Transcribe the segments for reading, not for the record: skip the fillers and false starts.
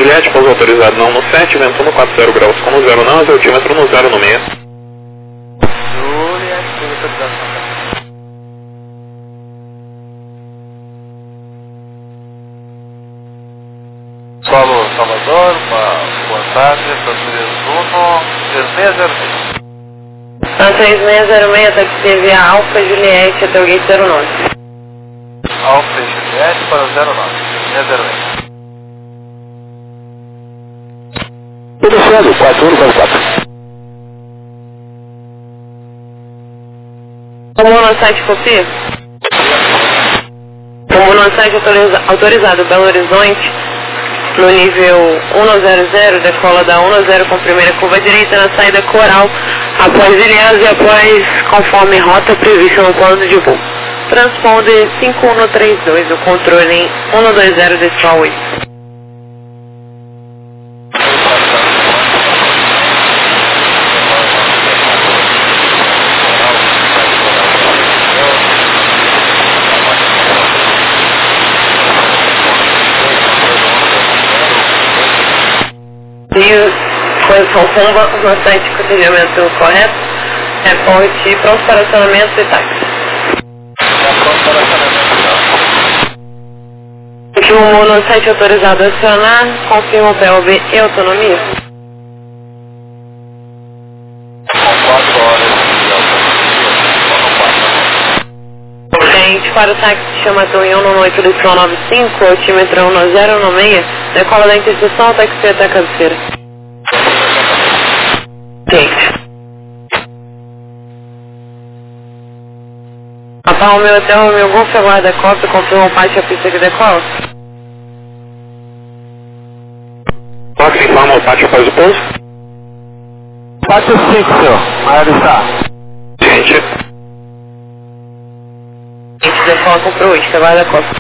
Juliette, pouso autorizado não no 7, vento no 40 graus com no 0 não, altímetro no 0 no 6. Juliette, pouso autorizado não. Solo Salvador, boa tarde, Francês 1, 3606. 3606, taxi via Alfa Juliette até o gate 09. Alfa Juliette para o 09, 3606. Obedecendo, 4144. Tomou no site copia? Tomou no site autorizado Belo Horizonte, no nível 100, decola da 10 com primeira curva direita na saída Coral, após Ilhas e após conforme rota prevista no plano de voo. Transponder 5132, o controle em 120 decimal 8. Posição Pomba, no site de atendimento correto, reporte pronto para acionamento e táxi. Confirmo no site autorizado a acionar, confirmo PLB e autonomia. 4 horas de Gente, para o táxi chama Tonhão no 8 do 95, altímetro 1096, decola da interseção, táxi até a cabeceira. Rapaz, o meu hotel, o meu Golf aguarda cópia, confirma o pátio a pista que decola? Fox informa o pátio após o pouso. Pátio 5, senhor. Aí está. Gente, Gente, decola com proísta, aguarda cópia.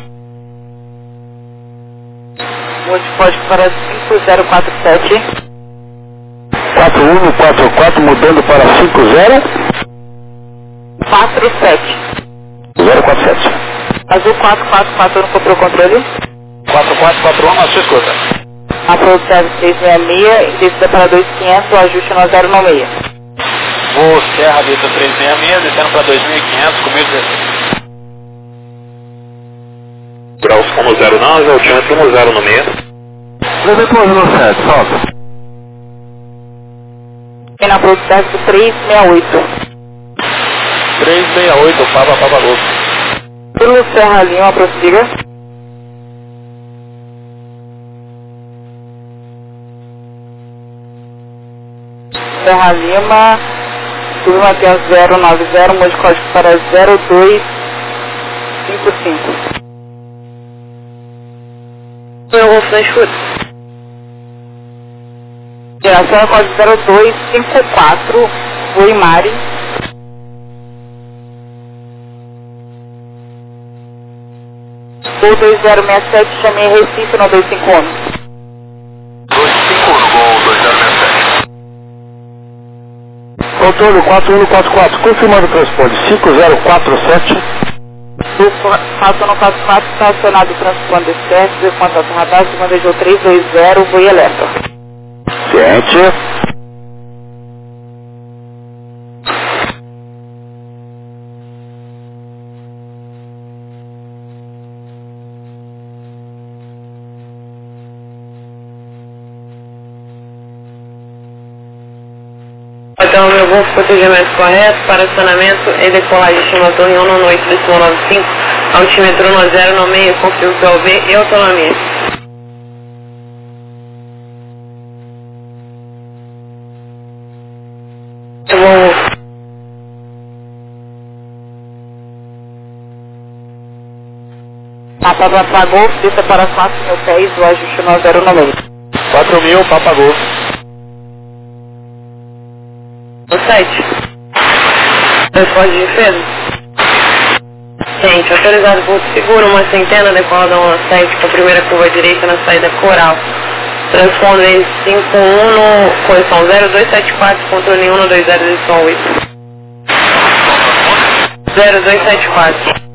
Multipódico para 5047. 4144 mudando para 50. 47. 047. Azul 444 não comprou o controle? 4441 na sua escuta. Apolo Service 666, descida para 2500, ajuste no 096. Voo Serra Vista 366, descendo para 2500 com 1016. graus com no 09, altímetro no 0 no 6. Levantou no 7, solta. E na Apolo Service 368. 368, Papa Golf. Pelo Serra Lima, prossiga. Serra Lima, turma até 090, mude código para 0255. Eu vou na escuta. Geração é código 0254, Voimari. Gol 2067, chamei Recife no 251. 251, Gol 2067. Controle 4144, confirmando o transporte 5047. O 4144 está acionado o transponder certo, contato radar, segunda 320, Voe Eletro. Ciente. Então, meu voo com protegimento correto para acionamento e decolagem chama Torre 1 no noite do 95, altímetro 1096, confirmo PLB e autonomia. Eu vou... Papa Golf, desça para 4.000 pés, o ajuste no 096. 4.000, Papa Golf. No site. Transporte de defesa. Gente, autorizado por seguro, uma centena, decola da 17 com a primeira curva direita na saída Coral. Transponder 51 no correção 0274, controle 120 edição 8. 0274.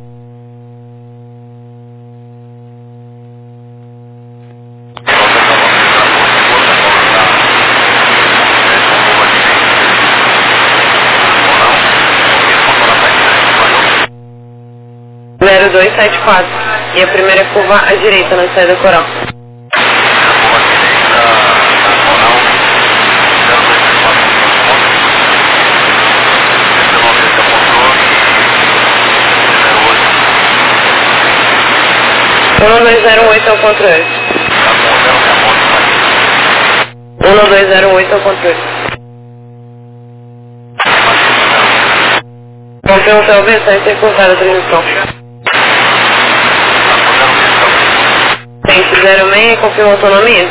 274. E a primeira curva à direita na saída coral. Curva 1208 ao controle. 1208 ao controle. Confirma o seu aviso, está curvada a transmissão. Tente 06, confirma a autonomia.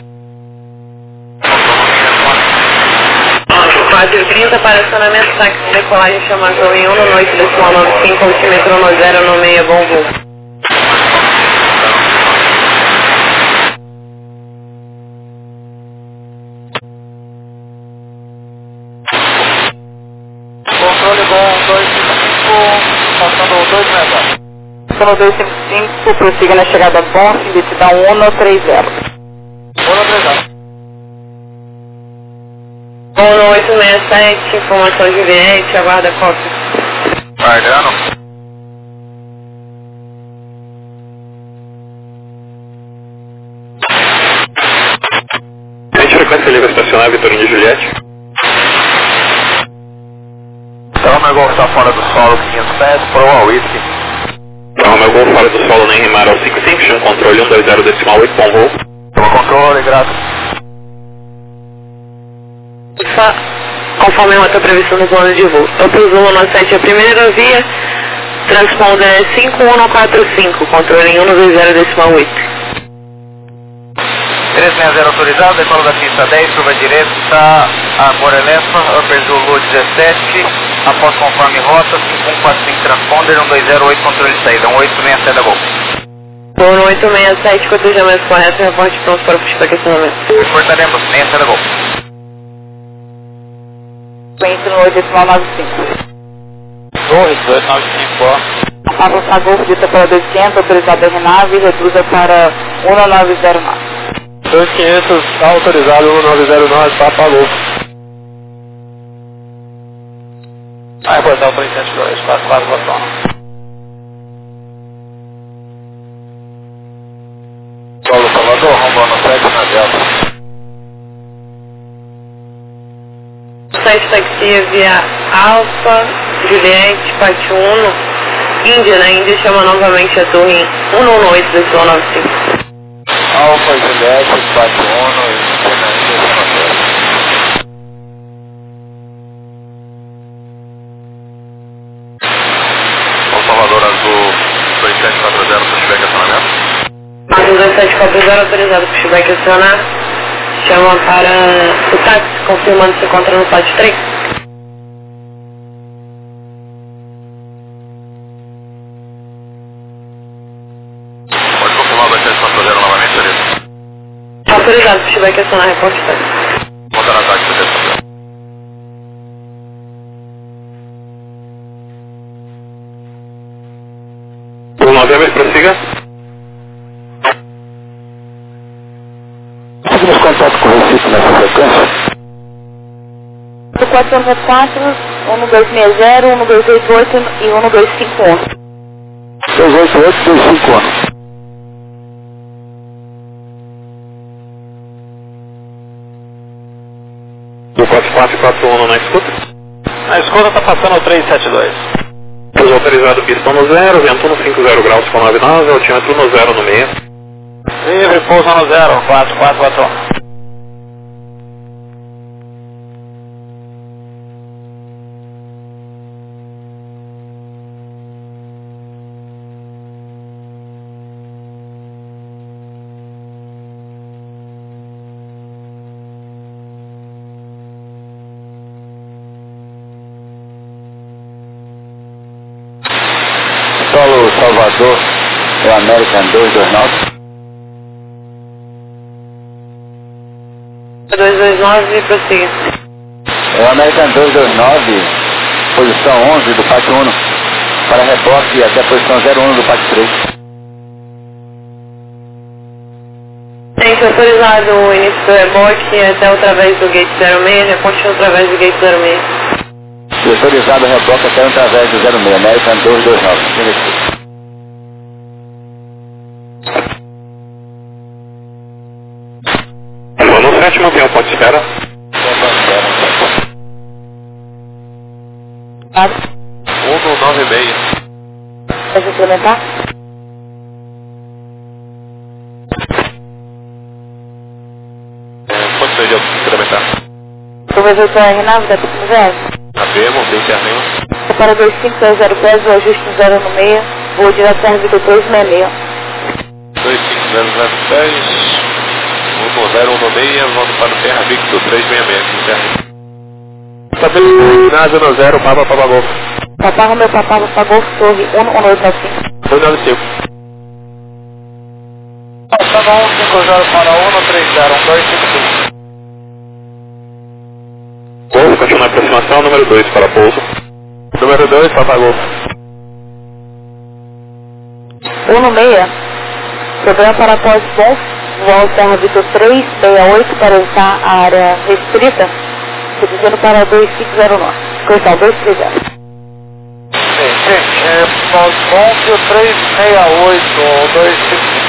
4h30 para acionamento, táxi de decolagem chamar Torre 1 no noite decimal 95, altímetro 10 no meia, bom voo. Controle bom 255, passando 260. Passando 255, prossiga na chegada bom, identidade 130. 130. 1867, informação Juliette, aguarda a cópia. Guardando. Frente frequência livre estacionar, Vitorino de Juliette. Então, Golf está fora do solo 500 pés, pro ao whisky. Então, meu gol fora do solo, nem rimar ao 55, chama controle 120 decimal 8, bom voo. Toma controle, graças. Conforme a rota prevista no plano de voo. Eu presumo no 7 a primeira via, transponder 5145, controle 120 decimal 8. 360 autorizado, decola da pista 10, curva direita, a Morelefa, Upper Zulu 17, após conforme rota, 5145 transponder, 1208, controle de saída, 186 saída Gol. 1867, cotejamento correto, reporte pronto para o feedback acionamento. Reportaremos, 6 saída Gol. Frequência no 8,95. Torre 295, ó. Avançar Golf dita para 200, autorizado a renave, reduza para 1909. 2500, autorizado 1909, Papa Golf. Vai reportar o 302, 44 botão. Paulo Salvador, Rombo no 7 na Delta. 7 taxia via Alfa, Juliette, Pátio 1, Índia, na Índia chama novamente a torre 118 decimal 95. Alfa, Juliette, Pátio 1 e Índia, São Salvador Azul 2740, pushback acionamento. Azul 2740, autorizado para feedback acionar. Chama para o táxi, confirmando se encontra no pátio 3. Pode confirmar o 2740 novamente, Felipe. Autorizado para feedback acionar, reporte táxi. Voltar na táxi, Felipe. O 9 prossiga. Conseguimos contato com o Recife nessa frequência? Do 494, 1260, 1288 e 1251. 288, 251. Do 4441 na escuta. Na escuta está passando o 372. Pouso autorizado, pistão no 0, vento no 50 graus com 99, altímetro no 0 no meio. Livre, pouso no 0, 4441. Solo Salvador, é o American 229. 229 e prossiga. É o American 229, posição 11 do Pátio 1, para reboque até a posição 01 do Pátio 3. Tem autorizado o início do reboque até através do gate 06, reponte através do gate 06. E autorizado o reboque até através do 06, American 229. 7, mantenha o ponto de espera. Claro. 196. Pode implementar? Quanto seja incrementar? Conversão R9 da Piscina Zero. Abemos, bem terminho. Para 2500 pés, o ajuste no 0 no meia, vou direto para a Vitor 366. 2500 pés, 10196, volto para o Terra Victor 366. Estabilidade no 0, Papa Golf. Papá Romeu Papá Golf Torre 11895. 295. Passando 150 para 130, 1255. Golf, continua a aproximação, número 2 para pouso. Número 2, Papa Golf. 1 no meia, programa para pós bom, voo Serra Vitor 368 para evitar a área restrita, reduzindo para 2509. Coisal 230. Pós-Bom, 368, 255.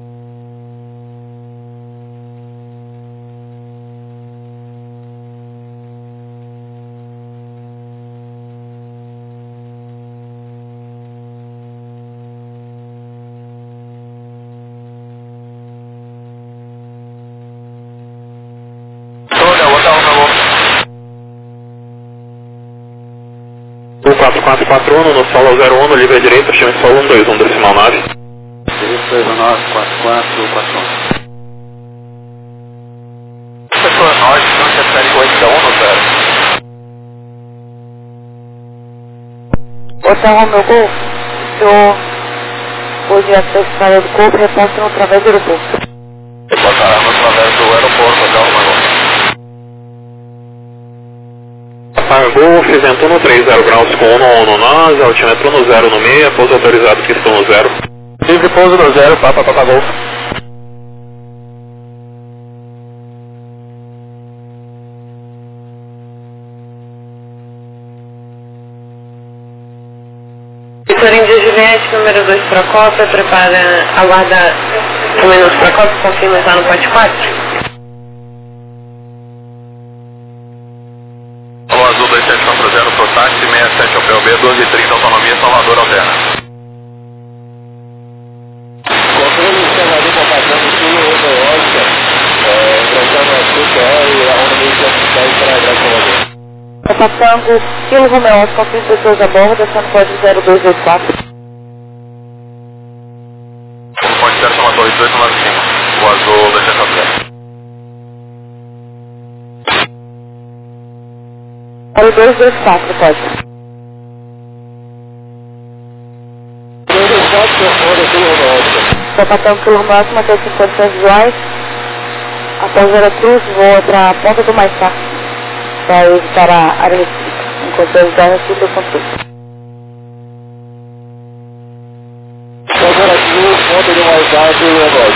O 4441 no solo 01, livre à direita, chama de solo 121, decimal 9. 219, 4441. Setor norte, não se série 8 da 1 no 0. Hotel Romeu Golf, senhor, vou direto para a estrada do corpo, reposta no través do aeroporto. Reportaremos através do aeroporto, Hotel Romeu. Golf, vento no 30 graus com 1 no nós, altímetro no 0 no meia, pouso autorizado que estão no 0. Livre pouso no 0, Papa Golf. Vitor Índia Juliette, número 2 Procópio, prepara, aguarda um minuto Procópio, confirma já no pote 4. Azul 27 para 0 pro táxi, 67 ao PLB, 1230 autonomia, Salvador Alterna. Controle observador compartilhando sul, Oscar, enfrentando a CTR e a Honda 1110 para a Salvador. Repassando Kilo Romeu, as confins pessoas a bordo, descendo código 0284. Pode ser uma torre 18 lá em cima, o azul 27 para 0. Para o 224, pode. 224, Kilo Romeu. Repassando Kilo Romeu, manter 50 visuais. Após Veracruz, voa para a ponta do Maitá, para evitar a área restrita, enquanto as garras ficam o controle. Veracruz, ponta do Maitá, Kilo Romeu.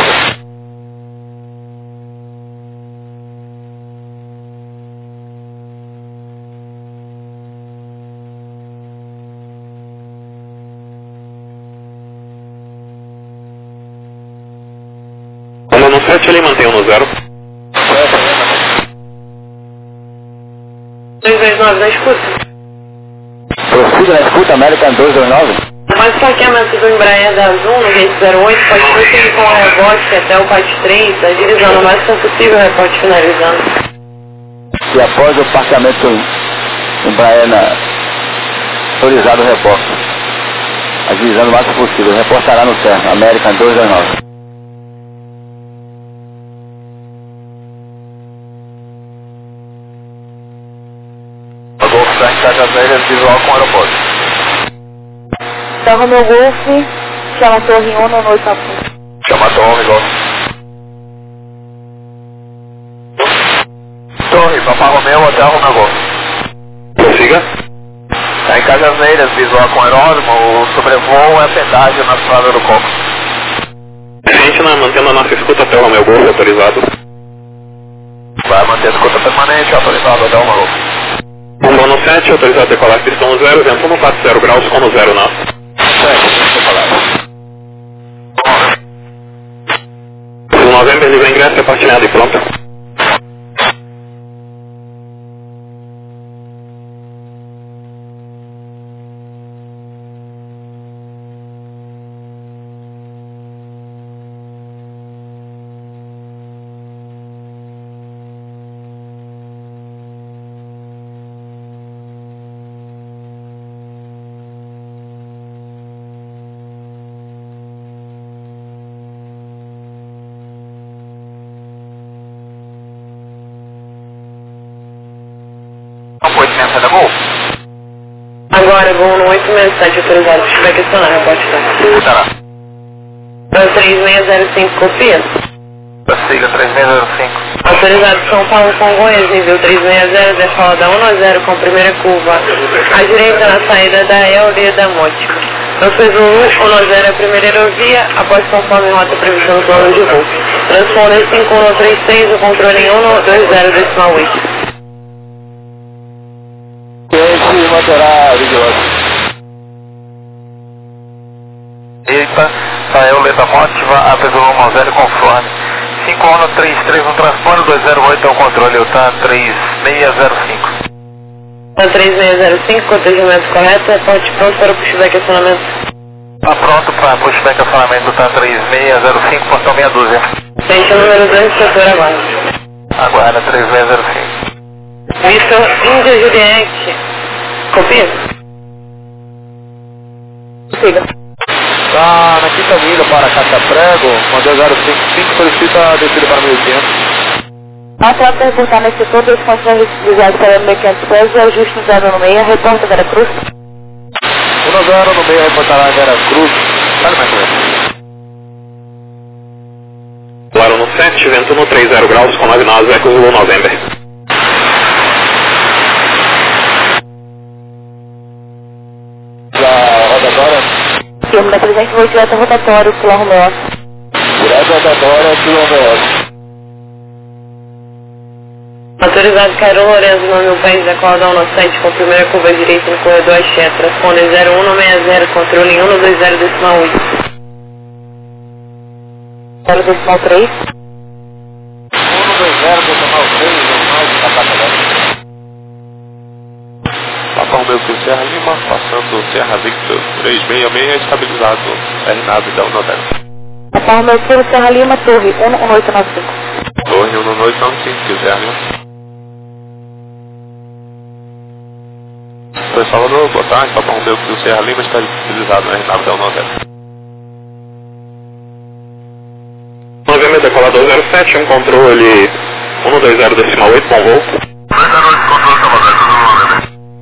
Quando no 7 ele mantém no 0. 229 na escuta. Prossiga na escuta, American 229. Após o saqueamento do Embraer da Azul no gate 08, pode prosseguir com o rebote até o PAT 3, agilizando o máximo possível o rebote finalizando. E após o parqueamento Embraer autorizado o reporte, agilizando o máximo possível, reportará no terra, American 229. Golf está em Cajas Velhas, visual com o aeroporto. Então, Romeu Golf, chama a torre 1 no 895. Chama a torre, Golf. Torre, Papa Romeu, Hotel Romeu Golf. Prossiga. Está em Cajas Velhas, visual com aeródromo, o sobrevoo é pedágio na estrada do Coco. Gente, mantendo a nossa escuta até o Romeu Golf, autorizado. Vai manter a escuta permanente, autorizado até o Romeu Golf. Bomba no 7, autorizado a decolar pistão 0, vento 140 graus com 0 na. 7, decolar. Novembro, livre ingresso, é partilhado e pronto. na saída Gol. Agora, Gol no 867, autorizado, se tiver questionar, reporte Tá lá. 3605, copia. Siga 3605. Autorizado São Paulo Congonhas, nível 360, decola da 1-0 com primeira curva à direita na saída da Eulia da Monte. Transpôs 1-0 a primeira aerovia, após conforme rota prevista no plano de voo. Transponder 5136, o controle em 120,8. Cliente manterá vigilante. Eita, saiu letra mótiva, apesou 10 conforme. 5133 no transponder, 208 é o controle, o TAN 3605. TAN 3605, cotejamento correto, reporte pronto para o pushback acionamento. Tá pronto para pushback acionamento do TAN 3605, portão meia dúzia. Frente número 2, setor aguarda. Aguarda 3605. Vitor Índia Juliette, copia. Siga. Tá na quinta avenida para Caixa Prego, 12055, solicita a descida para 1500. A trata reportar nesse setor, 2 condições utilizadas para 1500 pés e ajuste no 096, reporta Vera Cruz. 1-0 reportará Vera Cruz. Vale mais ou menos. Claro no 7, vento no 30 graus com 9 nós, Eco Zulu November. Já roda agora? Firme da presente, voo direto rotatório, Kilo Romeo. Direto rotatório, Kilo Romeo. Autorizado Cairo Lourenço, nome do país, decola da 197 com primeira curva à direita no corredor Axé, transponder 0160, controle em 120,8. 0,3. 120,3, Papa Romeu que Serra Lima, passando Serra Victor 366, estabilizado, R-nave da 190. Papa Romeu Kilo Serra Lima, Torre 11895. Torre 11895, que Serra Lima. Foi Salvador, boa tarde, Papa Romeu que Serra Lima, estabilizado, R-nave da 190. Novembro decolador 07, um controle 120,8 com voo. 208, controle Salvador, tudo no November.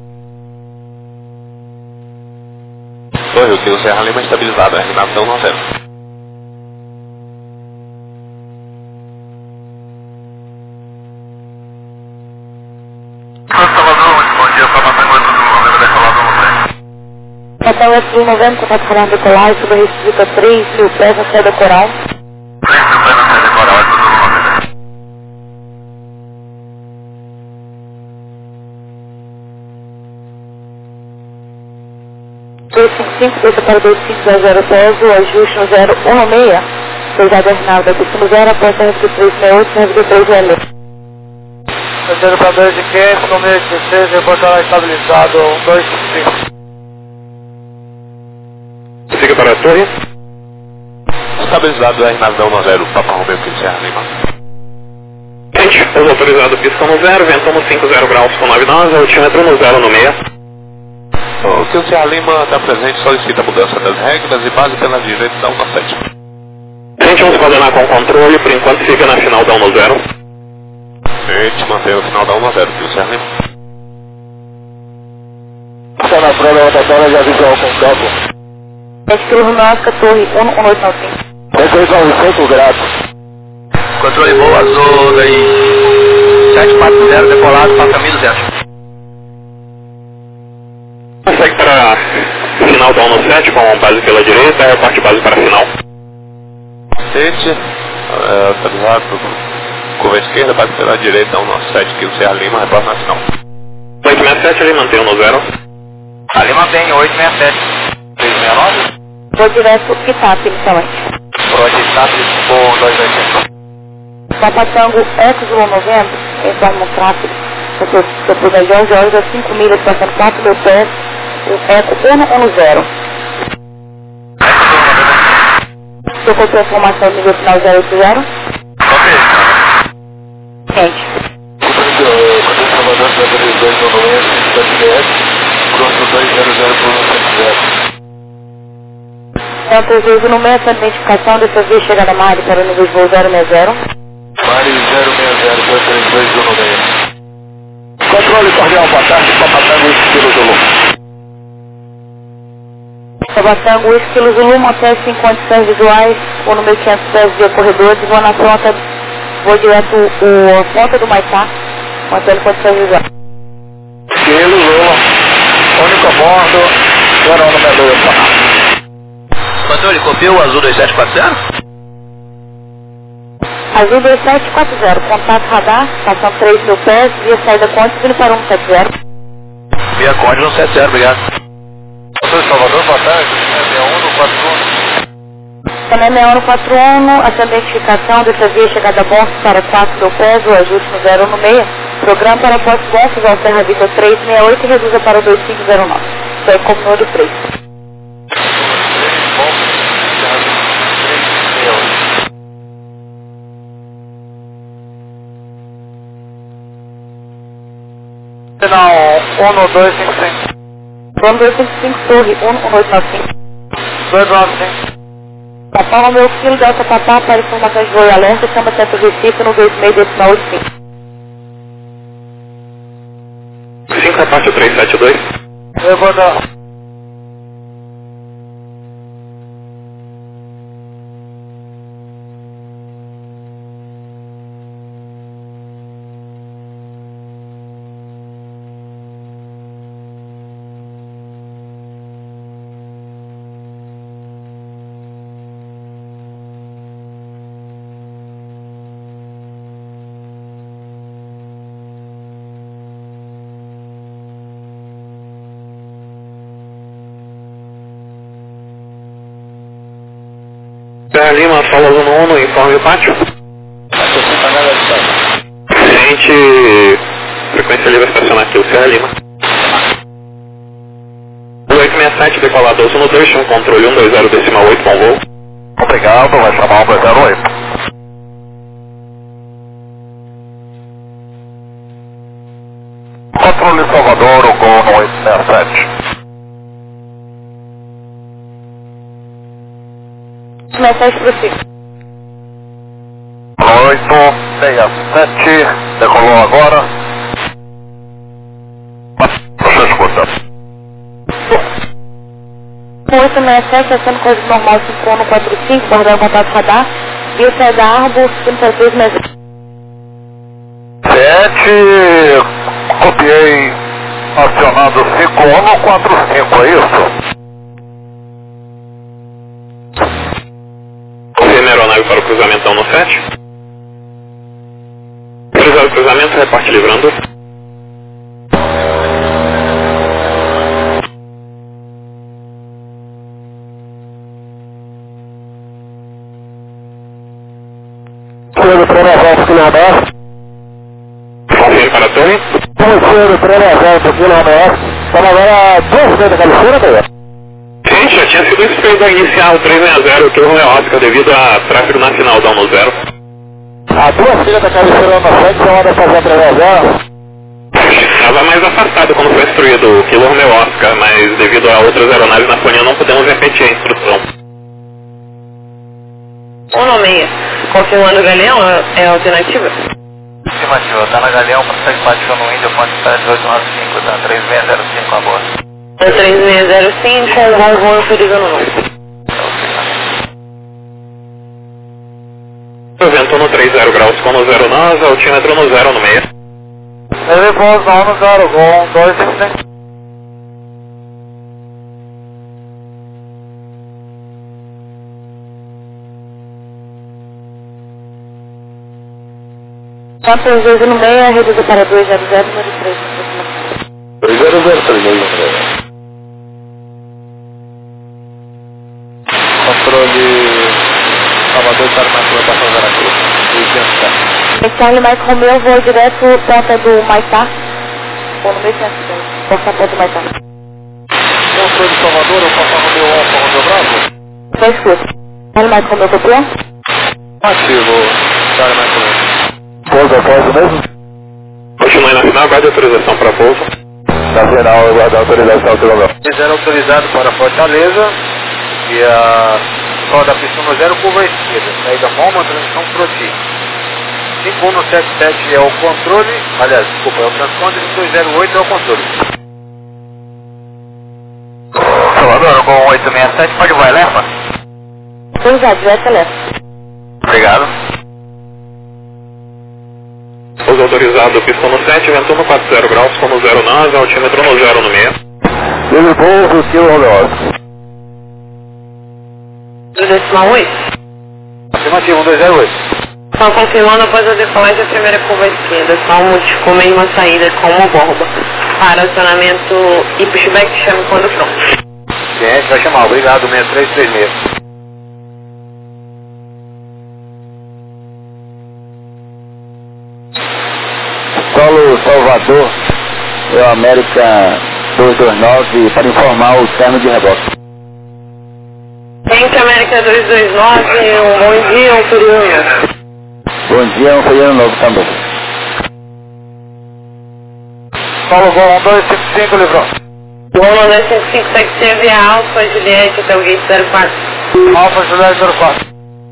Torre, o Kilo Serra Lima, estabilizado, R-nave da 190. Bom dia, Papa Tango, tudo no November, decolador no 7. Papa Tango 90, está falando decolar, sobre a restrita 3.000 pés na saída Coral. 3.000 pés na saída Coral, tudo no November. Deixa para 2500 pés, o ajuste no 016, pesado Arnaldo, destino 0, após a RP368, RP366. Terceiro para 2 de quente, número 16, reportará estabilizado, 125. Siga para a torre. Estabilizado, R-nave da 190, Papa Romeu que Serra Lima. Gente, os autorizados piscam no 0, vento no 50 graus com 9 nós, altímetro no 096. O que o Serra Lima está presente solicita a mudança das regras e base pela direita da 197. Gente, vamos coordenar com o controle, por enquanto fica na final da 10. Gente, mantém o final da 190, que o Serra Lima. Está na prova rotatória, já visual com o campo. Kilo Romeo, Torre 11895. 295 graus. Controle voo azul daí. 740 decolado, passa 1.200. Segue para final da 197 com base pela direita, a parte base para a final. Sete, estabilizado, curva esquerda, base pela direita, 197, que o Serra Lima, reporta na final. 867, ele mantém no 0. Ali mantém 867. 369. Vou direto Kitap inicialmente. Projetado por 280. Papa Tango Eco Zulu 90, informa o tráfego. Depois das 11 horas, a 5 milhas, passando 4.000 pés, o Eco 110. Estou com a informação do nível final 080. Ok. Gente. Então, prejuízo no meio essa identificação, dessa vez chegada a Mari para o nível de voo 060. Mari 060, 232 196. Controle cordial, boa tarde, Papa Tabatango, Whisky Zulu, mantém sem condições visuais, ou no 1510 via corredor, desvanação até voo direto a ponta do Maitá, mantendo condições visuais. Kilo Zulu, único a bordo, Verão número 2, Patrulha, copiou o azul 2740? Azul 2740, contato radar, estação 3 mil pés, via saída Conde, vindo para 170. Via Conde 170, obrigado. Sou Salvador, boa tarde, 61 Também 6141, essa identificação dessa via chegada a Bonfos para 4 mil pés, o ajuste no 016, programa para Porto Bonfos, ao Serra Vitor 368 e reduza para 2509. Foi como número 3. Final 1255. 1255 Torre, 1895. 295. Papá, meu filho, Delta Papá, para informações de voo e alerta, chama Centro Recife no 26.85. 5 reparte 372. Eu vou dar. Serra Lima, Solo Zona 1, informe o pátio. Gente, frequência livre estacionar aqui, o Serra Lima. 867, decolador Zona 2, chão controle 120,8, bom voo. Obrigado, vai chamar o 108. Controle Salvador, o gol no 867. 67 prossiga. 867, decolou agora. Você escuta. 867, acessando coisa normal, 5145, guardando contato radar, via saída Arbor, 5367. 7, copiei, acionado 5145, é isso? Confirme a aeronave para o cruzamento no 7. Cruzar o cruzamento, reparte livrando. Senhor Pré-Naval, aqui na ABS. Confirme para a torre. Senhor Pré-Naval, aqui na ABS. Estamos agora 2 vezes da cabeceira, Deia? Gente, já tinha sido suspeito a iniciar o 360, que houve uma ótica devido a tráfego nacional da 10. A 2 filhas da cabeceira na frente, são hora de fazer a 360. Estava mais afastado quando foi instruído o Kilo Romeo Oscar, mas devido a outras aeronaves na FONIA não podemos repetir a instrução. 196, confirmando o Galeão, é a alternativa? Estimativa, tá na Galeão, para sair baixou no Índia, pode estar 1895, tá 3605 a bordo. 3605, voo inferior no número. Vento no 30 graus com no 0 nós, altímetro no 0 no meio. Ele pousa no 0, gol 255. Quantas vezes no meio, reduza para 200, número 3. 2003, controle Salvador para a estação Veracruz. Charlie Mike Romeo, voo direto ponta do Maitá. Ou no 1510, porta ponta do Maitá. Controle Salvador, eu passo a Romeo 1 para Romeo Bravo? Só escuta. Charlie Mike Romeo, copiou? Ativo, Charlie Mike Romeo. Pouso mesmo? Continue na final, guarde autorização para pouso. Na final, eu guardo a autorização pelo meu. Fizeram autorizado para Fortaleza e a roda pista no 0, curva esquerda. Saída Moma, transição Proti. 5177 é o controle, aliás, desculpa, é o transponder, 208 é o controle. Salvador, com 867. 207, pode voar, leva? Autorizado, já acelera. Obrigado. Pouso autorizado, pista no 7, vento no 40 graus, como 0 nós, altímetro no 0 no meio. Ele pouso, kilo Romeosa. Do decimal 8. Afirmativo, 208. Só confirmando após a decolagem da primeira curva esquerda, só múltiplo, mesma saída como borba. Para acionamento e pushback, chame quando pronto. Gente, vai chamar, obrigado, 6336. Solo Salvador, é o América 229 para informar o término de reboque. Gente, América 229, um bom dia, um período novo. Bom dia, um feriado novo também. Paulo, voo 1255, livrou. Bom, 255, taxi via Alfa, Juliette, até o gate 04. Alfa, Juliette 04.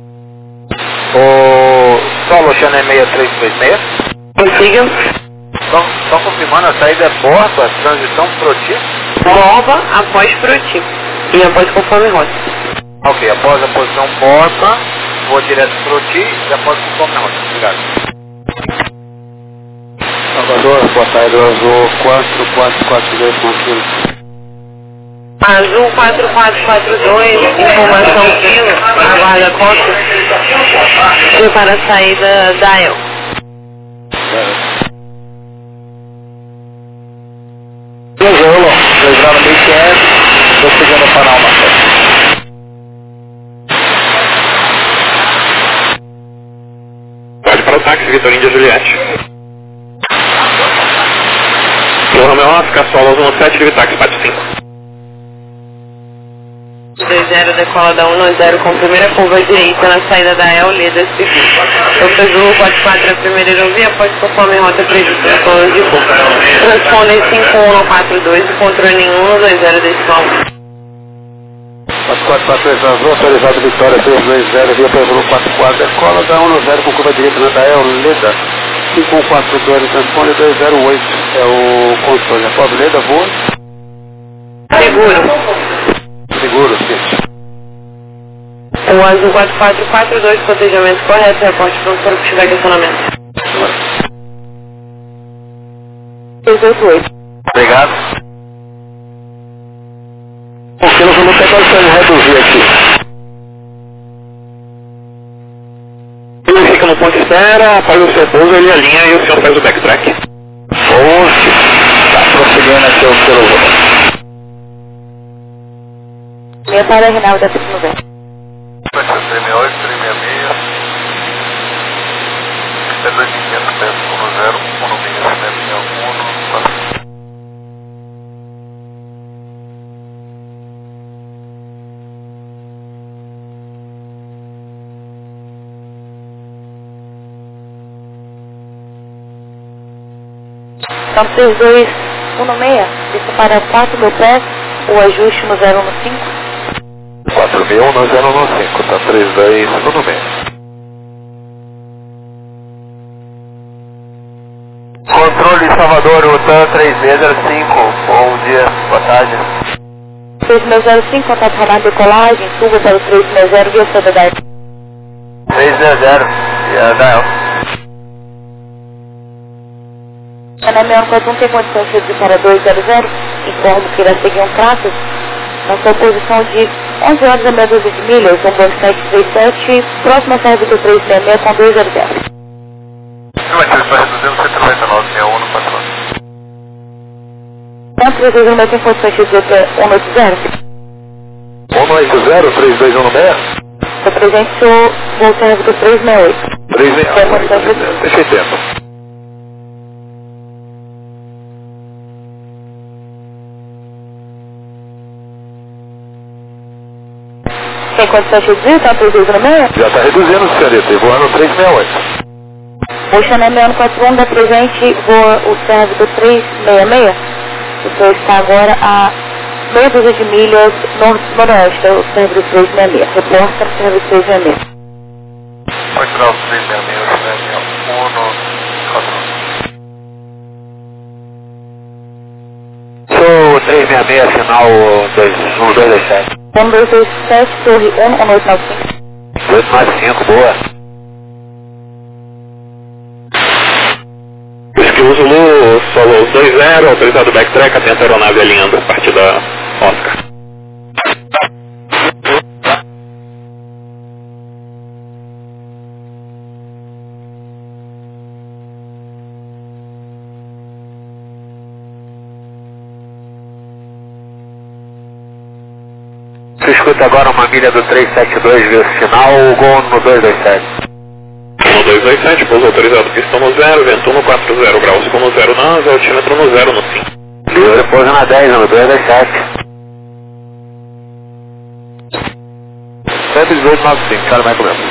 O Solo, Xané 6336. Consiga. Só confirmando, a saída é borba, transição Proti. Borba após Proti. E após conforme rota. Ok, após a posição borba, vou direto Proti e após conforme rota. Obrigado. Salvador, boa tarde, azul 4442 contigo. Azul 4442, informação quilo, aguarda cópia. Prepara a saída da El. Viajou, levaram 1500, estou seguindo o Panamá. Pode para o táxi, Vitor Índia Juliette. Kilo Romeo Oscar, solo 17, live táxi, parte 5. 20 decola da 190 com primeira curva direita na saída da El, Leda Civil. Topo Azul 44 a primeira aerovia, após conforme rota prevista no plano de curva. Transponder 5142 e controle em 120 decimal. 4442 azul, autorizado Vitória 320, via Pedro 44, decola da 190 com curva direita na Dael, Leda 5142, transpone 208, é o controle. A pobre Leda voa? Seguro. Seguro, sim. O Azul 4442, protejamento correto, reporte pronto para o pushback de acionamento. 288. Obrigado. Porque nós vamos ter condições de reduzir aqui. Ele fica no ponto de espera, após o seu pouso, ele alinha e o senhor faz o backtrack. Oxe, está prosseguindo aqui o celular. Minha para Reinaldo da 390. 368, 366. É 2500, peço 10, 1 no meio, 1 no 1. Então 3216, isso para 4 mil pés, o ajuste no 015. 4000 no 015, tá 32 no meio. Controle Salvador, UTAN 3605, bom dia, boa tarde. 3605, contato radar decolagem, suba para o 360, via Soledade. 360, e a Dael. Na minha 41 tem condição de reduzir para 200, informo que irá seguir um traço na sua posição de 11 horas e meia dúzia de milhas, um 2737, próxima serve do 366 com 200. Mas ele está reduzindo 199, tem a 1 no patrão. Quanto 366 tem condição de reduzir para 180? 180, 3216? Represente o voo serve do 368. 368, deixa eu tempo. Tem condição de reduzir, tá 366? Já está reduzindo, senhorita, e voando 368. O Chanel 6141 da presente voa o serve do 366. O senhor está agora a meia dúzia de milhas noroeste, o serve do 366. Reporta o serve do 366. Pode tirar o 366, né? 1 no 4. Sou 366, final 227. 1227, torre 1895. 895, boa. Esquivo Zulu, solo 20, autorizado backtrack, atento a aeronave alinhando a partir da Oscar. Você escuta agora uma milha do 372, viu sinal, gol no 227. No 227, pouso autorizado, pistão no 0, vento no 40 graus, com no 0 na asa, altímetro no 0 no 5. Livre, pouso na 10, no 227. 11895, Charlie Michael mesmo.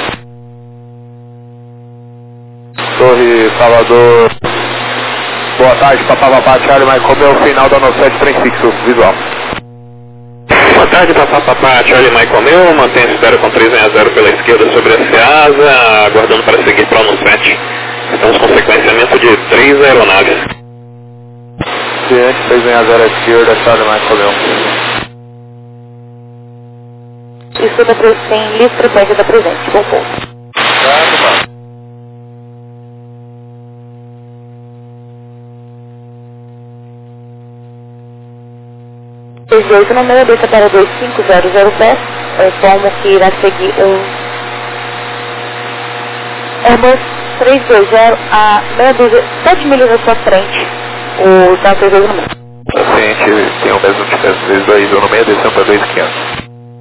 Torre Salvador. Boa tarde, papapá, Charlie Michael, meu final da 97, trem fixo, visual. Boa tarde, papapá, Charlie Michael meu, mantenha a espera com 360 pela esquerda sobre a Ceasa, aguardando para seguir para o 7. Estamos com sequenciamento de 3 aeronaves. Ciente, 360 à esquerda, Charlie Michael meu. Isso tem lista frequência da presente, bom ponto. Tá. 38 no meio, desça para 2500 pés, informo que irá seguir um Airbus 320 a meia dúzia, 7 milhas à sua frente, o 38 no meio. Paciente tem o mesmo distância, 321 no meio, descendo para 2500.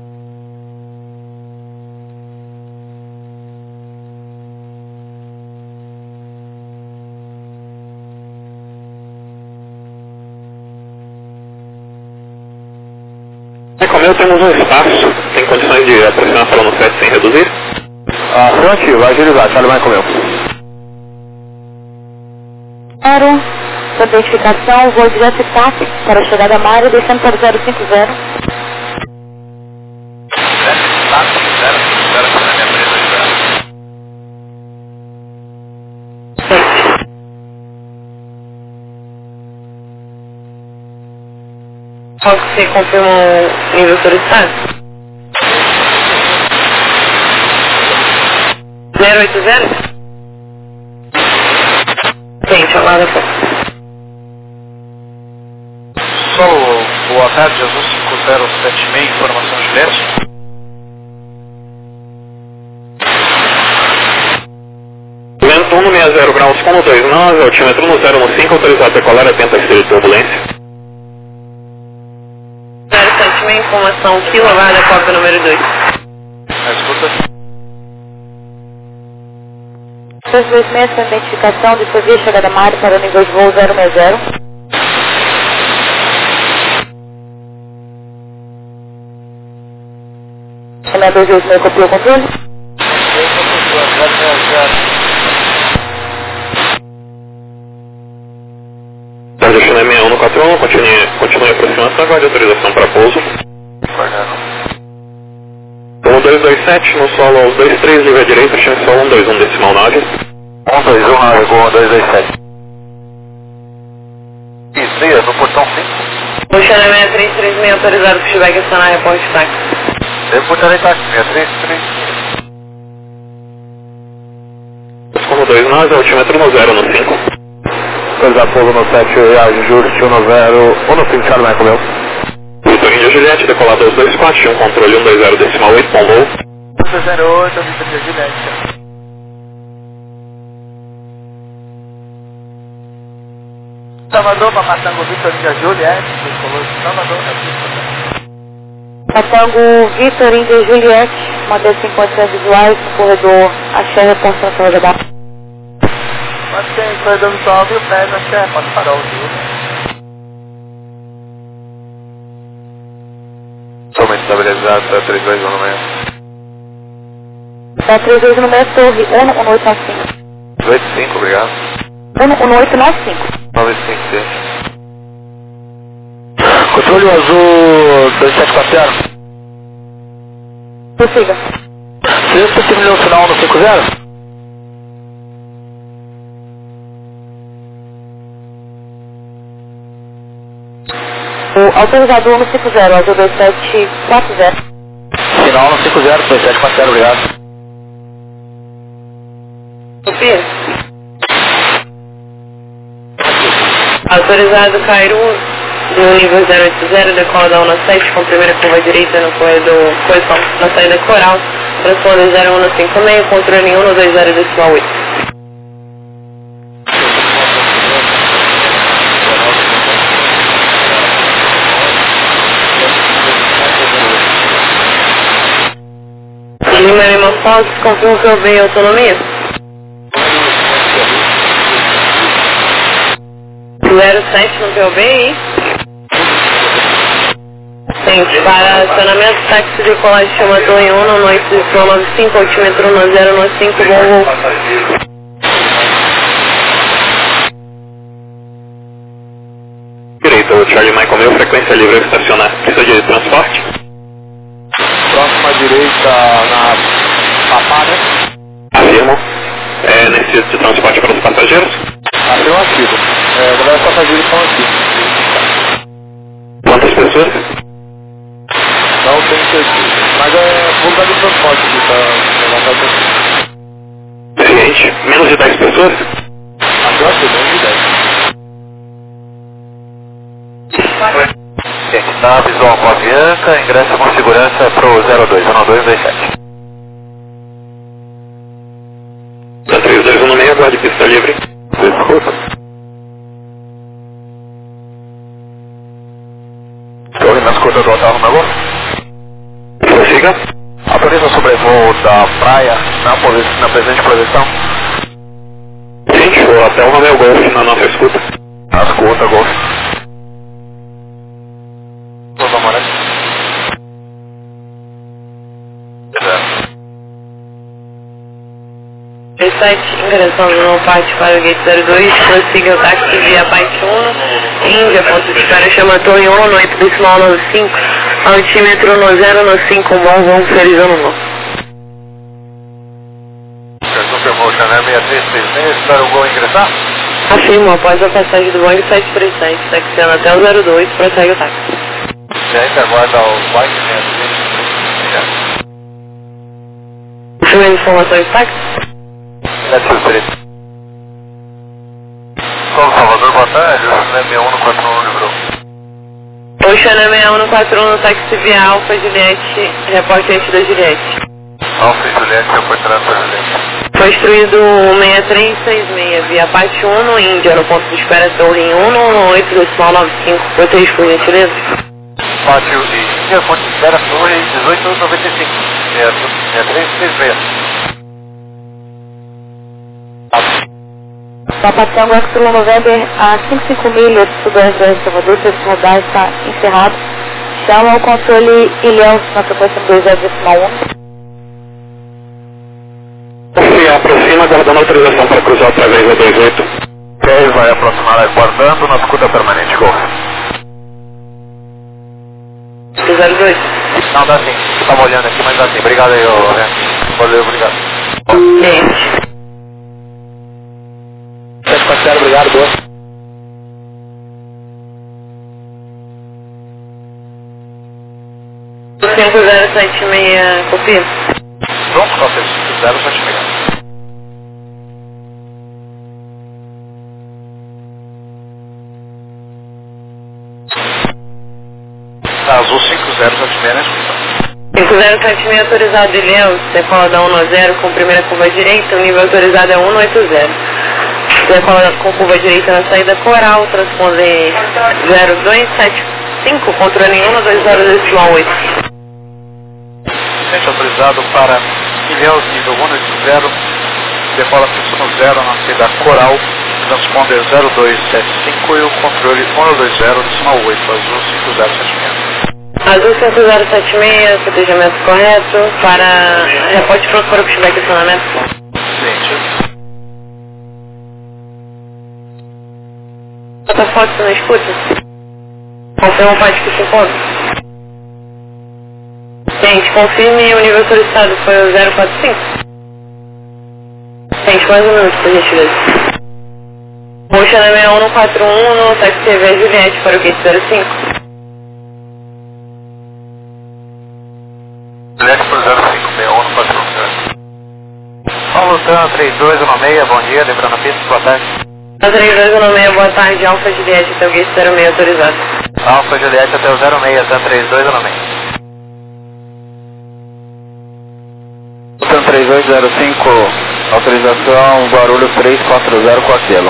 Como eu temos um espaço, tem condições de aproximar para o 7 sem reduzir? Afirmativo, vai agilizar, Charlie vai comer. Claro, sua identificação, voo de JetTAP para a chegada à área, descendo para 050. Qual que você confirma o nível solicitado? 080? Gente, ao lado da foto. Solo, boa tarde, Azul 5076, informação de leste. Vento 160 graus, como 29, altímetro no 0 no 5, autorizado a decolar, atenta a esteira de turbulência. Informação quilolada, cópia número 2. Escuta. 226, sua identificação de sua via chegada à área para o nível de voo 060. Ela 226, copiou o controle? Tarde China 61 no 41, continue a aproximação, aguarde autorização para pouso. Voo 227, no solo aos 23, livre à direita, chance solo 121, decimal 9. 121, navegou 227. Isso, no portão 5. O China 6336, autorizado que estiver questionar, reporte táxi. Reportarei táxi, 633. Como 29, altímetro no 0 no 5. Autorizado pouso no 7, ajuste 1 no 0, 1 no 5, Charlie Michael meu. Vitor Índia Juliette, decolado aos 24, um controle 120, decimal 8, bom voo. 108, Vitor Índia Juliette. Salvador, Papatango, Vitor Índia Juliette, decolou de Salvador, Papatango, Vitor Índia Juliette, mantém-se em condições visuais no corredor Axé, reportação da barra. Pode ser, corredor visual, viu, pés, Axé, pode parar o viu. Somente estabilizado, está 321 no meio. Está 321 no meio, torre 1895. 285, obrigado. 1895. 95, gente. Controle azul 2740. Prossiga. Sexta, terminou o final no 50? O autorizador no 50, azul 2740. final no 502740, obrigado. Copia. Autorizado Cairo no nível 080, decola da 17 com primeira curva direita no corredor, na saída coral, transponder 0156, controle 120,8. Lima Lima Fox, confirma que eu venho autonomia. 07 no POB. Gente, para acionamento táxi de colagem chama Torre 1, no 895, altímetro 1095, Volvo. Direito, Charlie Michael Meu, frequência livre, estacionar. Precisa de transporte? Próxima direita na Papá, né? Afirmo. Necessita de transporte para os passageiros? Afirmativo. A galera passageiros estão aqui. Quantas pessoas? Não tenho certeza. Mas vou dar de transporte aqui para Ciente. Menos de 10 pessoas? Afirmativo, menos de 10. Gente, na visual com a Bianca, ingresso com segurança para o 0227. Da 3216, aguarde pista livre. Desculpa. Estou indo nas curvas do hotel no meu. Prossiga. Autoriza o sobrevoo da praia na presente posição? Gente, o hotel no meu Golf, na nossa escuta. Na escuta, Golf. Vou dar uma olhada. Ingressando no pátio para o gate 02, prossiga o táxi via parte 1, Índia, ponto de espera, chama Torre 1, no 895, altímetro no 095, vamos feliz ano novo. Confirmou o Chanel 6336, espera o Gol ingressar? Afirmo, após a passagem do Boeing 737, taxiando até o 02, prossegue o táxi. Gente, aguarda o Boeing 737. Confirma informações do táxi? Como Salvador, boa tarde, o Chanel 6141 livrou. O Chanel 6141 no táxi via Alfa Juliette, reportante da Juliette. Alfa Juliette, reportante da Juliette. Foi instruído 6366 via parte 1 no Índia, no ponto de espera Torre 1, no 895. Vocês, por gentileza? Pátio de Índia, ponto de espera Torre 1895. 6336. Papa Tango Extra November a 55 milhas sudoeste do Salvador, seu radar está encerrado. Chama o controle Ilhéus na frequência 20,1. Se aproxima, aguardando autorização para cruzar através da 28. Ok, vai aproximar aguardando na escuta permanente, Golf. 02. Não, dá sim. Estava olhando aqui, mas dá sim. Obrigado aí, né? Valeu, obrigado. Gente. 740, obrigado, boa. O 5076, copia? Pronto, com a 5076. Azul 5076 na escuta. 5076 autorizado Ilhéus, decola da 190 com primeira curva direita, o nível autorizado é 180. Decola com curva direita na saída coral, transponder 0275, controle 120,8. Gente autorizado para Ilhéus, nível 180, decola fixo 0 na saída coral, transponder 0275 e o controle 120,8, azul 5076. Azul 5076, protejamento correto, para reporte pronto para o pushback de acionamento. Gente. Essa foto você não escuta? Confirma o pático que se encontra. Gente, confirme o nível solicitado, foi o 045. Gente, mais um minuto, por gentileza. Roxa na 6141 no táxi TV Juliette para o gate 05. Juliette Cessna 3216, bom dia, lembrando a pista, boa tarde. 3216, boa tarde, Alfa Juliette até o gate 06 autorizado. Alfa Juliette até o 06, Cessna 3216. Cessna 3805, autorização, barulho 340 com aquilo.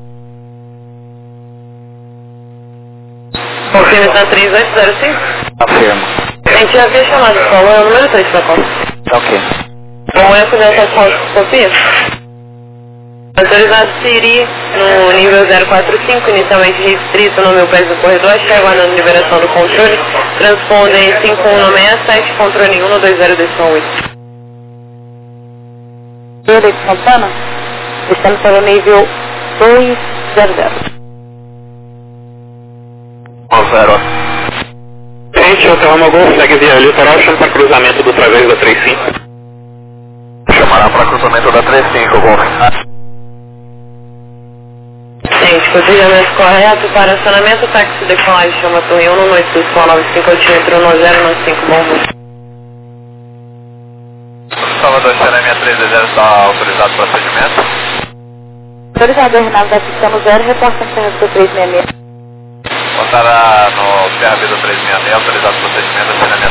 Confirme, está 3805? Afirmo. A gente já havia chamado, qual é o número 3 para qual? Ok. Bom, é com essa copia? Autorizado Siri no nível 045, inicialmente restrito no meu pés do corredor, está aguardando liberação do controle. Transpondem 51967, controle 120.8. Ele de Santana, estamos para o nível 200. 0. Gente, Hotel Roma Golf, segue via litoral, chama para cruzamento do través da 35. Chamará para cruzamento da 35, Golf. Gente, cotejamento correto para acionamento, táxi decolagem, chama Torre 1 no noite do Sol 95, altímetro 1095, bom dia. Salvador, Xerém 6320 está autorizado para procedimento. Autorizado, Renato da Sistema 0, reporta a Serra do 366. Botará no PRB do 366, autorizado o procedimento da Xerém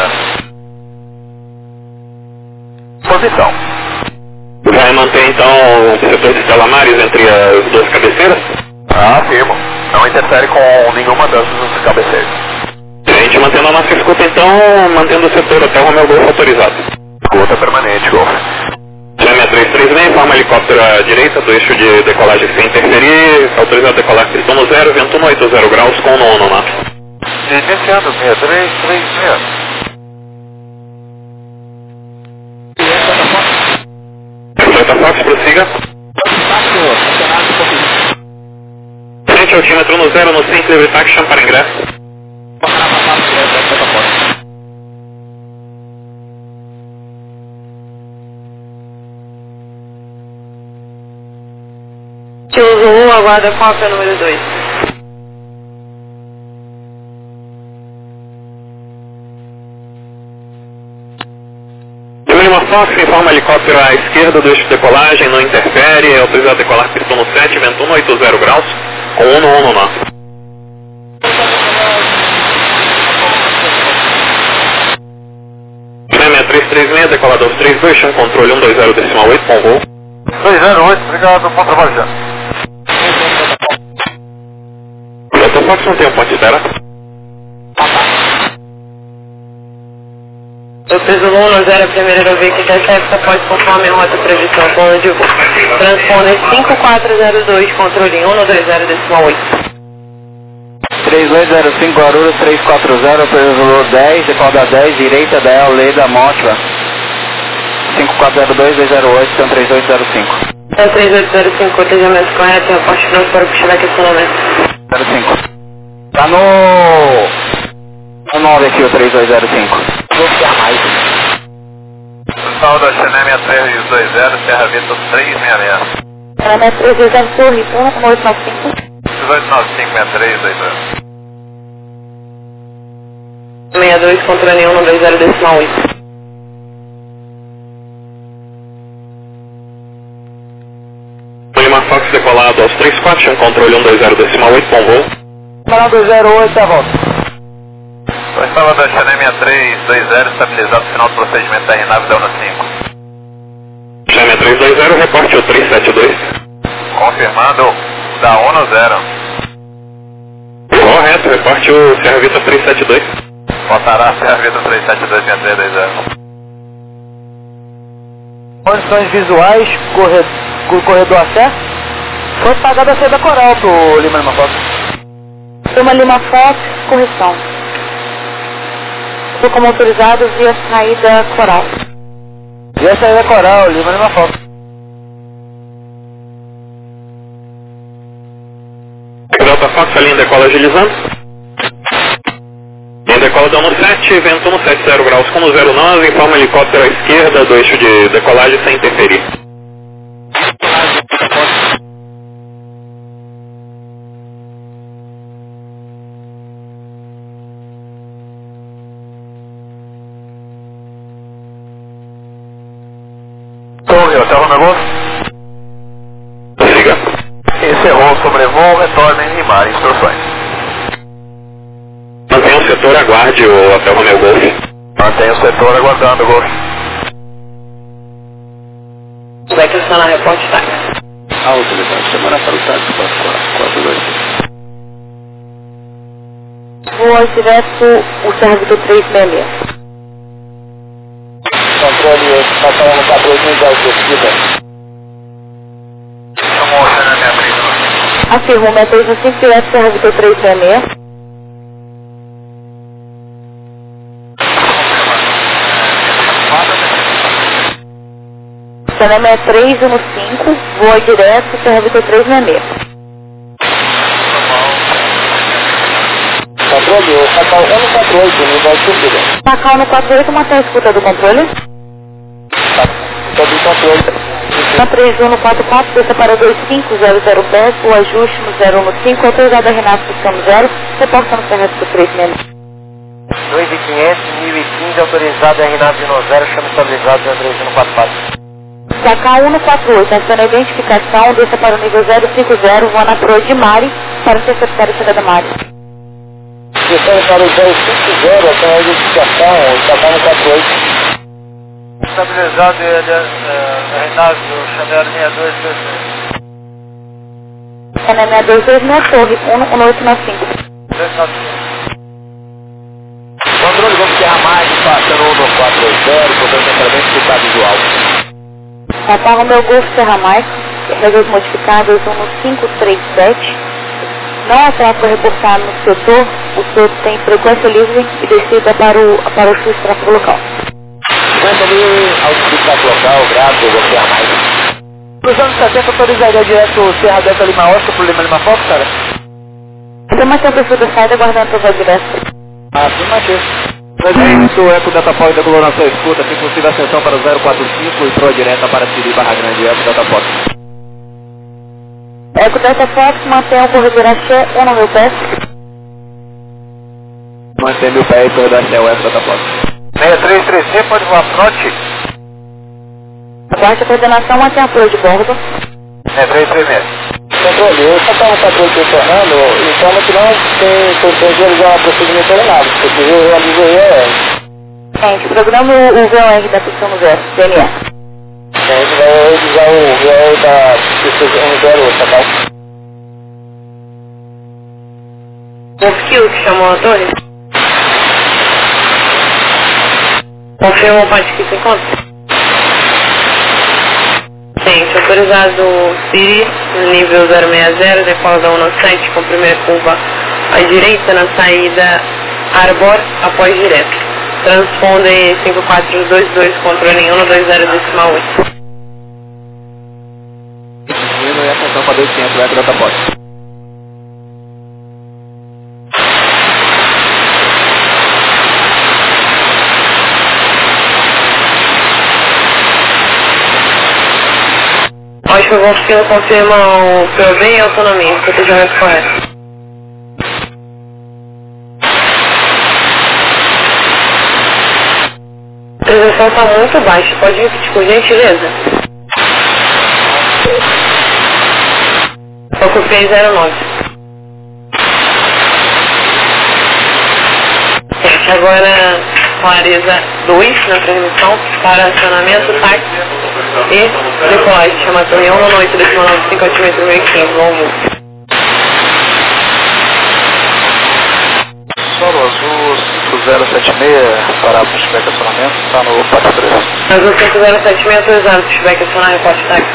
6320. Posição. Vai manter então o setor de Calamares entre as duas cabeceiras? Afirmo. Não interfere com nenhuma das cabeceiras. A gente mantendo a nossa escuta então, mantendo o setor até o Romeo Golf autorizado. Escuta permanente, Golf. Xerém 336, forma helicóptero à direita do eixo de decolagem sem interferir, autorizado a decolar pistão 0, vento 80 graus com nono na. Iniciando 6336. Toyota Fox, prossiga. Frente altímetro no 0, no 5, livre taxi, para ingresso. Uso 1, aguarda cópia número 2. Lima Fox, informa helicóptero à esquerda do eixo de decolagem, não interfere, é autorizado a decolar pistão no 7, vento 80 graus, com 1 no 1 Xerém 336, decolador 32, chão controle 120.8 com voo. 208, obrigado, bom trabalho já. Toyota Fox não tem um ponto de espera. Eu fiz o 110, a primeira aerovia que recebe, pode conforme a rota prevista no plano de voo. Transponder 5402, controle 120.8. 3205 Guarulhos 340, período 10, decola 10, direita da El Leda Mótiva. 5402-208, então 3805. É 3805, cotejamento correto, reporte pronto para o puxar questionamento. 05. Tá no 9 aqui o 3205. Vou ficar mais. Pessoal da Xerém 6320, Serra Vitor 366. Serra 360 Torre 1, 895. 1895-6320. 62, controle 120.8. Lima Fox decolado aos 34, chão controle 120.8 com voo. Canal 208, a volta. Estava da Xerém 6320, estabilizado, final do procedimento da RNAV da UNA 5. Xerém 320, reporte o 372. Confirmado, da ONU 0. Correto, reporte o Serra Vitor 372. Botará Serra Vitor 372, 6320. Condições visuais, corredor acesso. Foi pagada a saída coral pro Lima Fox. Turma Lima Fox, correção. Estou como autorizado via saída coral. Via saída coral, Lima Fox. Delta Fox, a linha decola agilizando. Linha decola dando 7, vento no 70 graus com 09, informa helicóptero à esquerda do eixo de decolagem sem interferir. Torre Brasil, Hotel Romeo Golf. Siga. Encerrou o sobrevoo, retorna em Limar, instruções. Mantenha o setor, aguarde o Hotel Romeo Golf. Mantenha o setor aguardando o Golf. Vai questionar reporte táxi. Autoridade, chamar para o táxi 4442. Voa direto o servidor 366. Controle, está falando 486 da descida. Chamou o Cena 63. Afirmo, 63 direto servidor 366. Cena 6315, voa direto servidor 366. Controle, Sacal 148, nível de subida. Sacal 148, mantém a escuta do controle. Sobre controle. Na 3144, desça para 2500 pés, o ajuste no 015, autorizado a Renato Piscamos 0, reporta no terrestre 366. 2.500, 1015, autorizado a Renato Dino 0, chama estabilizado na 3144. Sacal 148, aciona a identificação, desça para o nível 050, voa na proa de Mari, para interceptar a chegada Mari. Descendo para o 050, aciona a identificação, Sacal 148. Estabilizado, Renato, Chanel 6226. Cena 622, torre 11895. 295. Controle, vamos terra mais, passando 12420, portanto, entramente escutado visual. Sacal Romeo Golf Serra Maico, regras modificadas 11537. Não há tráfego reportado no setor, o setor tem frequência livre e descida para o sul de tráfego local. 50 mil, autoridade local, gráfico, vou terra mais. Cruzando 70, autorizaria direto Serra Delta Lima Oscar por Lima Lima Fox, cara? Afirmação perfil da saída, aguardando a direto. Afirmativo. Presidente, Eco Datapod, decoloração escuta, se possível ascensão para o 045 e proa direta para Siri Barra Grande, Eco Datapod. Eco Delta Fox, mantém o corredor axé 1 no meu pé. Mantém 1000 pés, corredor axé, o Eco Datapod. 6335, pode voar fronte. Aguarde a coordenação, mantém a proa de bordo. 6336. Controle, eu só estava com a proa questionando, informa que não tem condições de realizar um procedimento aeronáutico, porque eu realizei Gente, programa o VOR da pista no zero, DNA. a gente vai realizar o VO da pista 108, tá bom? Mosquito que chamou a torre? Confirma o parte que se encontra? Gente, autorizado Siri, nível 060, decola da 197, com primeira curva à direita na saída Arbor, após direto. Transponder 5422, controle em 120,8. Indo e atenção para 2500, o Eco Datapod. Acho que o Golfinho confirma o POV e a autonomia, o procedimento correto. A transição está muito baixa, pode repetir por gentileza? Ocupei 09. Gente, agora clareza 2 na transmissão para acionamento, táxi e decolagem. Chama a torre 198,95 altímetro 1015, longo. Solo Azul 5076, para pushback acionamento, está no 43. Azul 5076, autorizado pushback acionar, reporte táxi.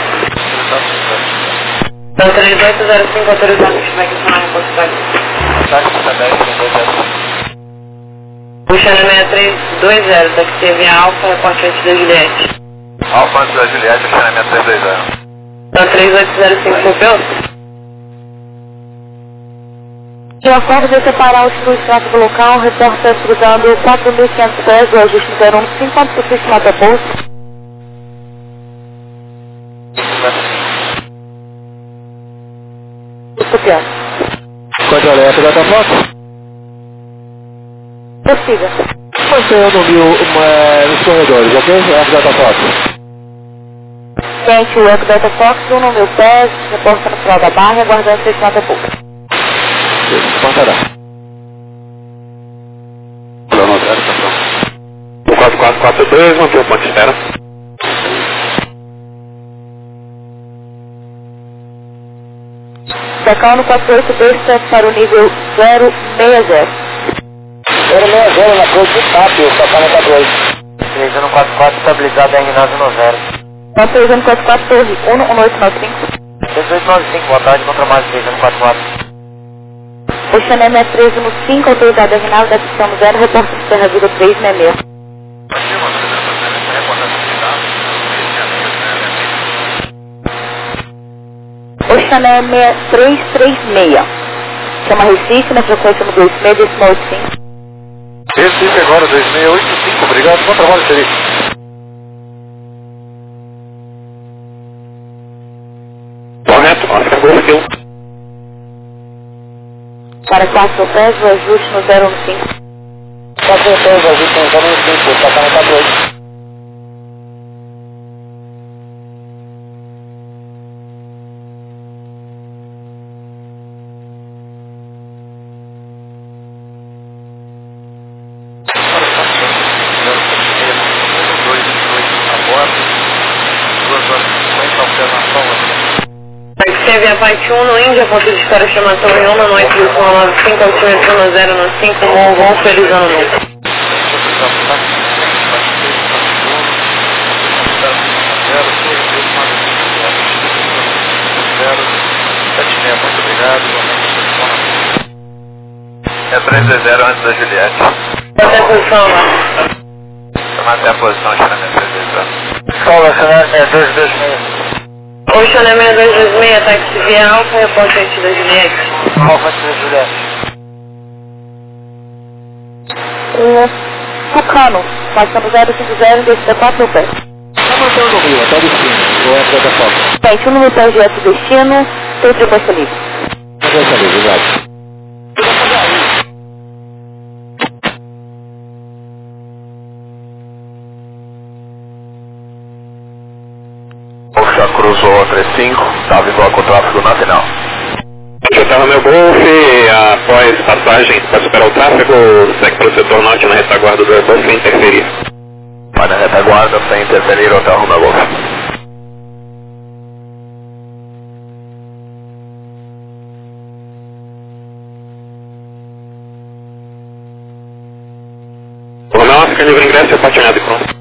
Então 3805, autorizado pushback acionar, reporte táxi. Táxi está 10, Puxando 6320, taxi via Alfa, reporte antes da Juliette. Alfa antes da Juliette, acionamento 320. Então 3805, copiou? De acordo de separar os fluxos de tráfego local, reporta cruzando 4.500 pés, o ajuste no 015, quanto você estima até pouso? Copiando. Controle, Eco Datapod. Prossiga. Mantendo 1000 nos corredores, ok? Eco Datapod. Tente o Eco Delta Fox, 1 pés, reporta no final da barra, aguardando a sessão da pública. Portará. Olha, 1 0, estação. 4442, mantém o ponto de espera. Decão no 482 para o nível 060. 060 na cruz de TAP, o Safana 48. 3144 estabilizado em ginásio no 0. 3144 Torre, 1895. 1895, boa tarde, contra mais 3144. O Xané 63 no 5, autorizado a ginásio da pistão 0, reporte de Serra Vida 366. O Xané 6336. Chama Recife, na frequência no 26, decimal 85. Recife agora, 2685, obrigado, bom trabalho, xerife. Correto, Oscar Golf 1. Para 4 pés, o ajuste no 015. 4 pés, o ajuste no 015, o Safana 48. Teve a parte 1 no Índia, ponto de história chama Torre 1, noite do 95, altímetro no 0 no 5, bom, feliz ano novo. Muito obrigado. É 320 antes da Juliette. Até a posição lá. Manter a posição, Xané 320. Sola, Xané 226. O Xané 6226, táxi via Alfa, reporte antes da Juliette. Alfa antes da Juliette. O Tucano, passando 050, descida 4 pés. Tá mantendo o Rio, até o destino, o Eco Delta Fox. Tente 1 pés direto destino, tem frequência livre. Frequência livre, obrigado. Já cruzou a 35, estava igual com o tráfego na final. Já estava meu Golf, após passagem para superar o tráfego, segue para o setor norte na retaguarda do aeroporto sem interferir. Vai na retaguarda sem interferir o Hotel Romeo Golf. Romeo Oscar, livre ingresso, apaixonado e pronto.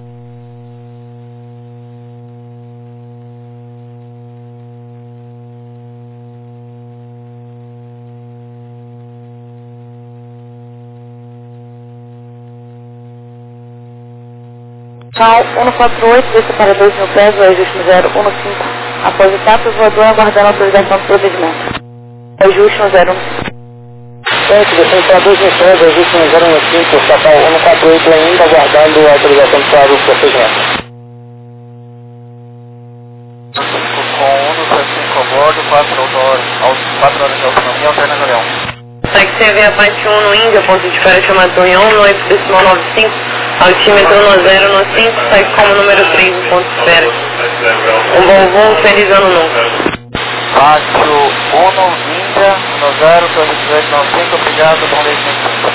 Cal 148, desce para 2 pés, o ajuste no 015. Após etapa, o voador aguardando a autorização do procedimento. Ajuste no 015. Tente, descendo para 2 pés, o ajuste no 015, o Safana 148 ainda aguardando a autorização do procedimento. Com 175 a bordo, 4 horas de autonomia, alternando Leão. Táxi via parte 1 no Índia, ponto de espera chamado Torre 1, noite decimal 95, altímetro no 0 no 5, sai como número 3 no ponto de espera. Bom, feliz ano novo. Rádio 1 no Índia, no 0, Torre 1895, obrigado, bom dia,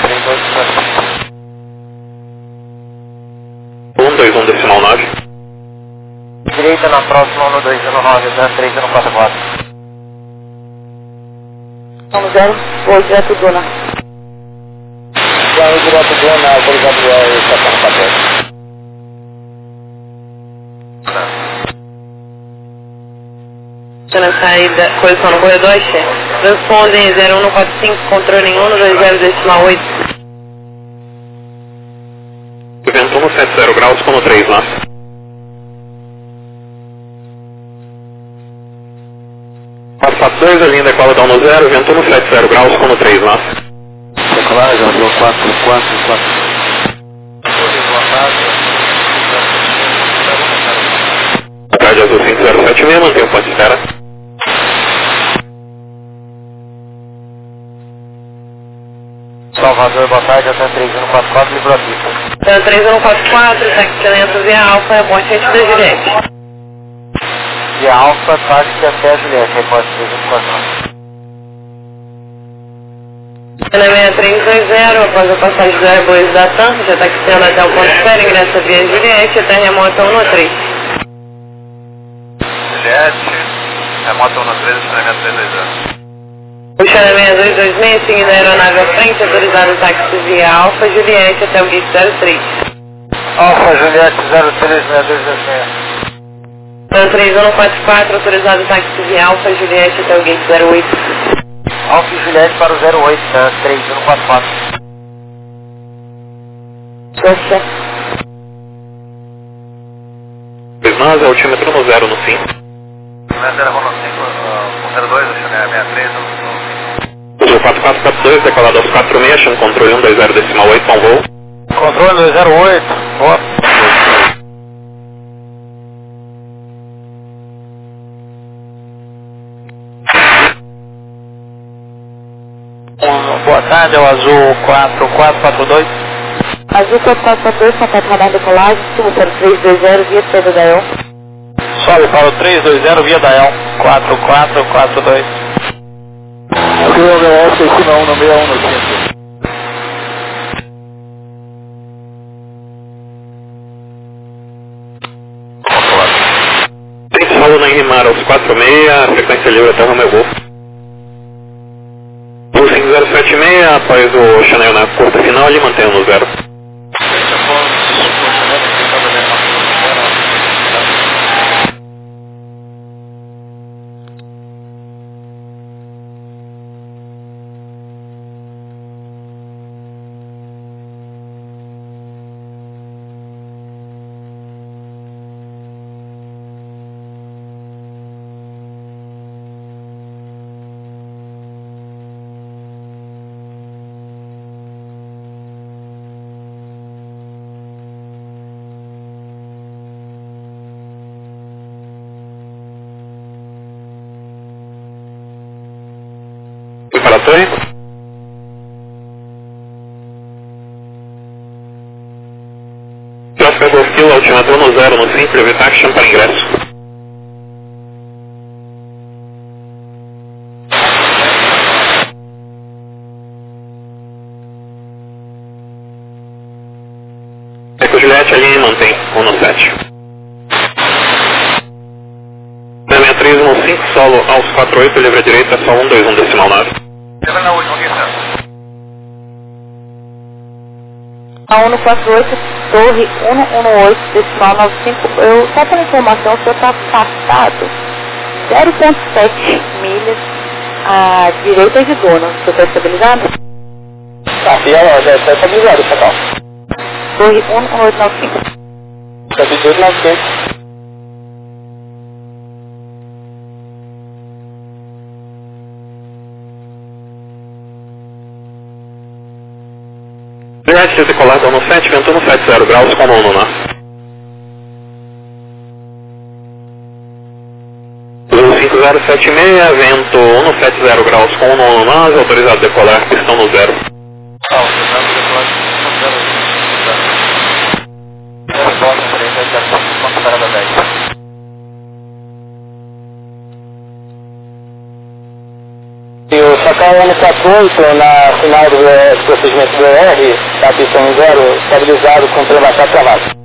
121 decimal 9. direita na próxima 121 da 3144. Vamos 0, vou direto Duna. Já é direto Duna, autorizado o Safana 48. Na saída, posição no corredor, chefe. Transpondem 0145, controle em 120 decimal 8. Vento 170 graus, como 3 lá. Passat 2, a linha decola down no 0, vento 170 graus, como 3 lá. Decolagem, abriu 444. Tarde azul 5076, mantém o ponto de espera. Salvador, boa tarde, até 3144, livro a pista. 3144, táxi lento via Alfa, reporte antes da Juliette. Via Alfa, táxi até a Juliette, repórter 3149. Na 6320, após a passagem do Airbus da TAM, já taxiando até o ponto espera, ingressa via Juliette, até remota 113. Juliette, remota 113, estacionamento 320. Puxa na 6226, seguindo a aeronave à frente, autorizado o táxi via Alfa Juliette até o gate 03. Alfa Juliette 036226. 3144, autorizado o táxi via Alfa Juliette até o gate 08. Alfa Juliette para o 08, 3144. Poxa. Nós, altímetro no 0 no fim. 0 no 5, 02, deixa eu ver, 63, Uso 4442, decolado aos 46, achando controle 120 com voo. Controle 208, boa. Boa tarde, é o Azul 4442. Azul 4442, contato radar decolagem, subo para o 320 via Pedro Daião. Sobe para o 320 via Daião, 4442. Ok, OBS, em cima 1 no 61 no 5. Tem solo na Inimar aos 46, frequência livre até Romeu Golf. O 5076, após o Chanel na curta final, ele mantém no 0. Preparatório. Tráfego Golf Kilo, altimetro no 0 no fim, private action para ingresso. Eco Juliette, a linha mantém 1 no 7. 63 no 5, solo aos 48, livre à direita, só 121 decimal 9. Lembra na última, aqui, certo? A 148, torre 118, decimal 95. Eu, só para informação, o senhor está afastado 0,7 milhas à direita de Dona. O senhor está estabilizado? Aqui já está estabilizado, pessoal. Torre 11895. Estabilizado na frente. Juliette, decolado no 7, vento no 70 graus com 1 no nó. Uso 5076, vento 1 no 70 graus com 1 no nó, autorizado a decolar, pistão no 0. Autorizado a decolar, pistão no 0. Parada 10. E o Sacal N48 na final do procedimento do ER, da pistão 0, estabilizado com trem baixado travado.